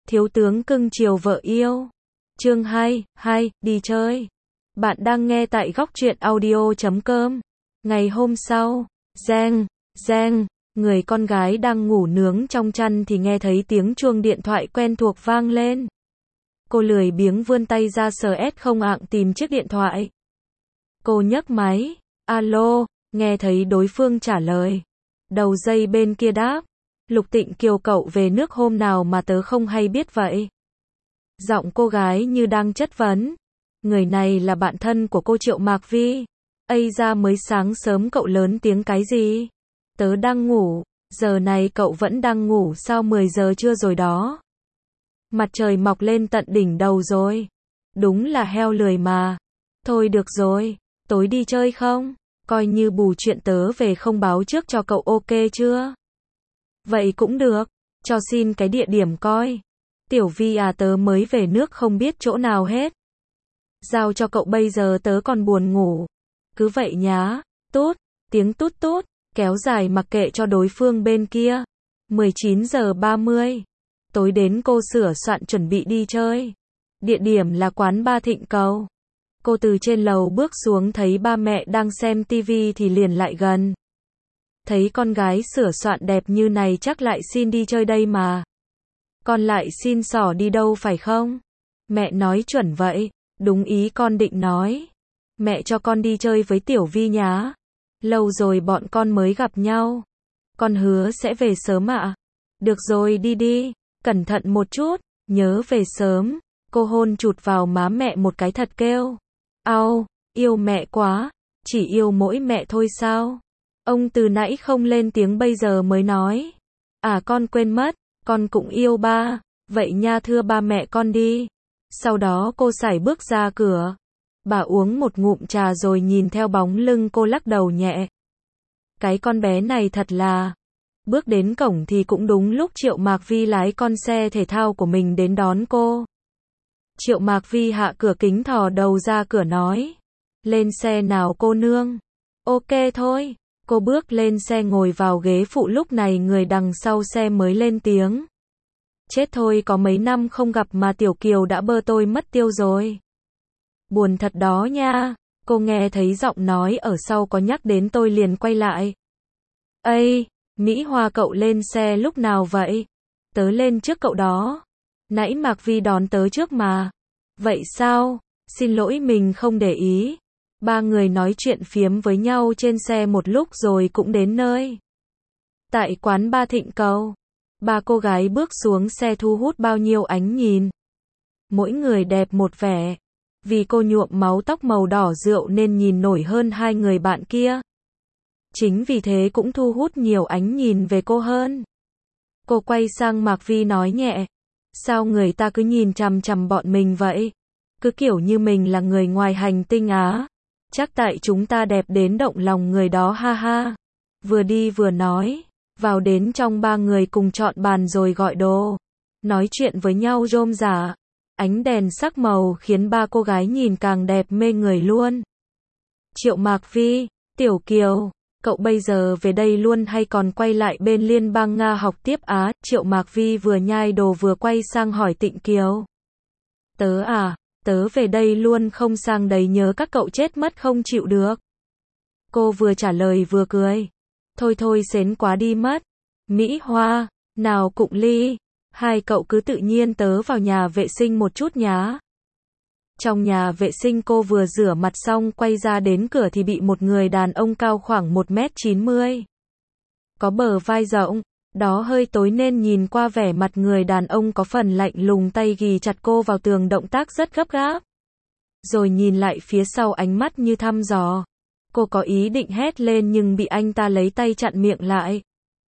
Thiếu tướng cưng chiều vợ yêu. Chương 2, đi chơi. Bạn đang nghe tại góc truyện audio.com. Ngày hôm sau, reng, người con gái đang ngủ nướng trong chăn thì nghe thấy tiếng chuông điện thoại quen thuộc vang lên. Cô lười biếng vươn tay ra sờ không ạng tìm chiếc điện thoại. Cô nhấc máy, alo, nghe thấy đối phương trả lời. Đầu dây bên kia đáp, Lục Tịnh Kiều cậu về nước hôm nào mà tớ không hay biết vậy. Giọng cô gái như đang chất vấn. Người này là bạn thân của cô Triệu Mạc Vi. Ây ra mới sáng sớm cậu lớn tiếng cái gì? Tớ đang ngủ, giờ này cậu vẫn đang ngủ sao 10 giờ trưa rồi đó. Mặt trời mọc lên tận đỉnh đầu rồi. Đúng là heo lười mà. Thôi được rồi, tối đi chơi không? Coi như bù chuyện tớ về không báo trước cho cậu ok chưa? Vậy cũng được, cho xin cái địa điểm coi. Tiểu Vi à, tớ mới về nước không biết chỗ nào hết. Giao cho cậu bây giờ tớ còn buồn ngủ. Cứ vậy nhá. Tút, tiếng tút tút, kéo dài mặc kệ cho đối phương bên kia. 19 giờ 30. Tối đến cô sửa soạn chuẩn bị đi chơi. Địa điểm là quán Ba Thịnh Cầu. Cô từ trên lầu bước xuống thấy ba mẹ đang xem tivi thì liền lại gần. Thấy con gái sửa soạn đẹp như này chắc lại xin đi chơi đây mà. Con lại xin xỏ đi đâu phải không? Mẹ nói chuẩn vậy, đúng ý con định nói. Mẹ cho con đi chơi với Tiểu Vi nhá. Lâu rồi bọn con mới gặp nhau. Con hứa sẽ về sớm ạ. Được rồi đi đi, cẩn thận một chút, nhớ về sớm. Cô hôn chụt vào má mẹ một cái thật kêu. Au, yêu mẹ quá, chỉ yêu mỗi mẹ thôi sao? Ông từ nãy không lên tiếng bây giờ mới nói. À con quên mất, con cũng yêu ba, vậy nha thưa ba mẹ con đi. Sau đó cô sải bước ra cửa. Bà uống một ngụm trà rồi nhìn theo bóng lưng cô lắc đầu nhẹ. Cái con bé này thật là... Bước đến cổng thì cũng đúng lúc Triệu Mạc Vi lái con xe thể thao của mình đến đón cô. Triệu Mạc Vi hạ cửa kính thò đầu ra cửa nói. Lên xe nào cô nương. Ok thôi. Cô bước lên xe ngồi vào ghế phụ, lúc này người đằng sau xe mới lên tiếng. Chết thôi, có mấy năm không gặp mà Tiểu Kiều đã bơ tôi mất tiêu rồi. Buồn thật đó nha. Cô nghe thấy giọng nói ở sau có nhắc đến tôi liền quay lại. Ây, Mỹ Hoa cậu lên xe lúc nào vậy? Tớ lên trước cậu đó. Nãy Mạc Vi đón tớ trước mà. Vậy sao? Xin lỗi mình không để ý. Ba người nói chuyện phiếm với nhau trên xe một lúc rồi cũng đến nơi. Tại quán Ba Thịnh Cầu, ba cô gái bước xuống xe thu hút bao nhiêu ánh nhìn. Mỗi người đẹp một vẻ. Vì cô nhuộm máu tóc màu đỏ rượu nên nhìn nổi hơn hai người bạn kia. Chính vì thế cũng thu hút nhiều ánh nhìn về cô hơn. Cô quay sang Mạc Vi nói nhẹ. Sao người ta cứ nhìn chằm chằm bọn mình vậy? Cứ kiểu như mình là người ngoài hành tinh á. Chắc tại chúng ta đẹp đến động lòng người đó ha ha. Vừa đi vừa nói. Vào đến trong ba người cùng chọn bàn rồi gọi đồ. Nói chuyện với nhau rôm rả. Ánh đèn sắc màu khiến ba cô gái nhìn càng đẹp mê người luôn. Triệu Mạc Vi, Tiểu Kiều, cậu bây giờ về đây luôn hay còn quay lại bên Liên bang Nga học tiếp á? Triệu Mạc Vi vừa nhai đồ vừa quay sang hỏi Tịnh Kiều. Tớ về đây luôn không, sang đấy nhớ các cậu chết mất không chịu được. Cô vừa trả lời vừa cười. Thôi sến quá đi mất. Mỹ Hoa, nào Cụng Ly, hai cậu cứ tự nhiên, tớ vào nhà vệ sinh một chút nhá. Trong nhà vệ sinh cô vừa rửa mặt xong quay ra đến cửa thì bị một người đàn ông cao khoảng 1m90. Có bờ vai rộng, đó hơi tối nên nhìn qua vẻ mặt người đàn ông có phần lạnh lùng, tay ghì chặt cô vào tường, động tác rất gấp gáp. Rồi nhìn lại phía sau, ánh mắt như thăm dò. Cô có ý định hét lên nhưng bị anh ta lấy tay chặn miệng lại.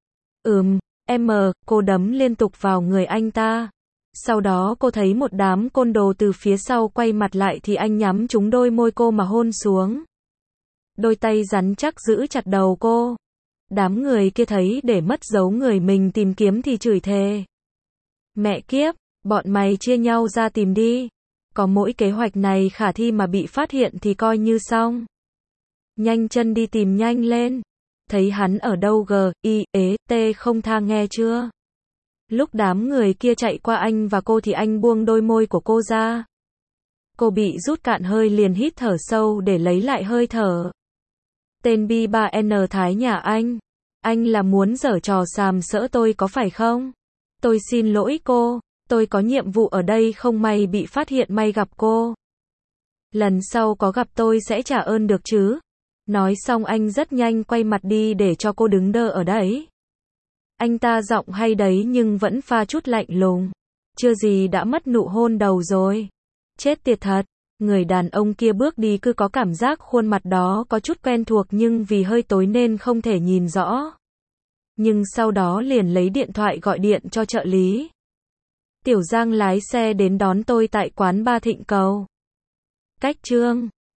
Cô đấm liên tục vào người anh ta. Sau đó cô thấy một đám côn đồ từ phía sau quay mặt lại thì anh nhắm trúng đôi môi cô mà hôn xuống. Đôi tay rắn chắc giữ chặt đầu cô. Đám người kia thấy để mất dấu người mình tìm kiếm thì chửi thề. Mẹ kiếp, bọn mày chia nhau ra tìm đi. Có mỗi kế hoạch này khả thi mà bị phát hiện thì coi như xong. Nhanh chân đi tìm nhanh lên. Thấy hắn ở đâu G.I.E.T không tha nghe chưa? Lúc đám người kia chạy qua anh và cô thì anh buông đôi môi của cô ra. Cô bị rút cạn hơi liền hít thở sâu để lấy lại hơi thở. Tên B3N Thái nhà anh là muốn giở trò sàm sỡ tôi có phải không? Tôi xin lỗi cô, tôi có nhiệm vụ ở đây không may bị phát hiện may gặp cô. Lần sau có gặp tôi sẽ trả ơn được chứ? Nói xong anh rất nhanh quay mặt đi để cho cô đứng đơ ở đấy. Anh ta giọng hay đấy nhưng vẫn pha chút lạnh lùng. Chưa gì đã mất nụ hôn đầu rồi. Chết tiệt thật. Người đàn ông kia bước đi cứ có cảm giác khuôn mặt đó có chút quen thuộc nhưng vì hơi tối nên không thể nhìn rõ. Nhưng sau đó liền lấy điện thoại gọi điện cho trợ lý. Tiểu Giang lái xe đến đón tôi tại quán Ba Thịnh Cầu. Cách Trương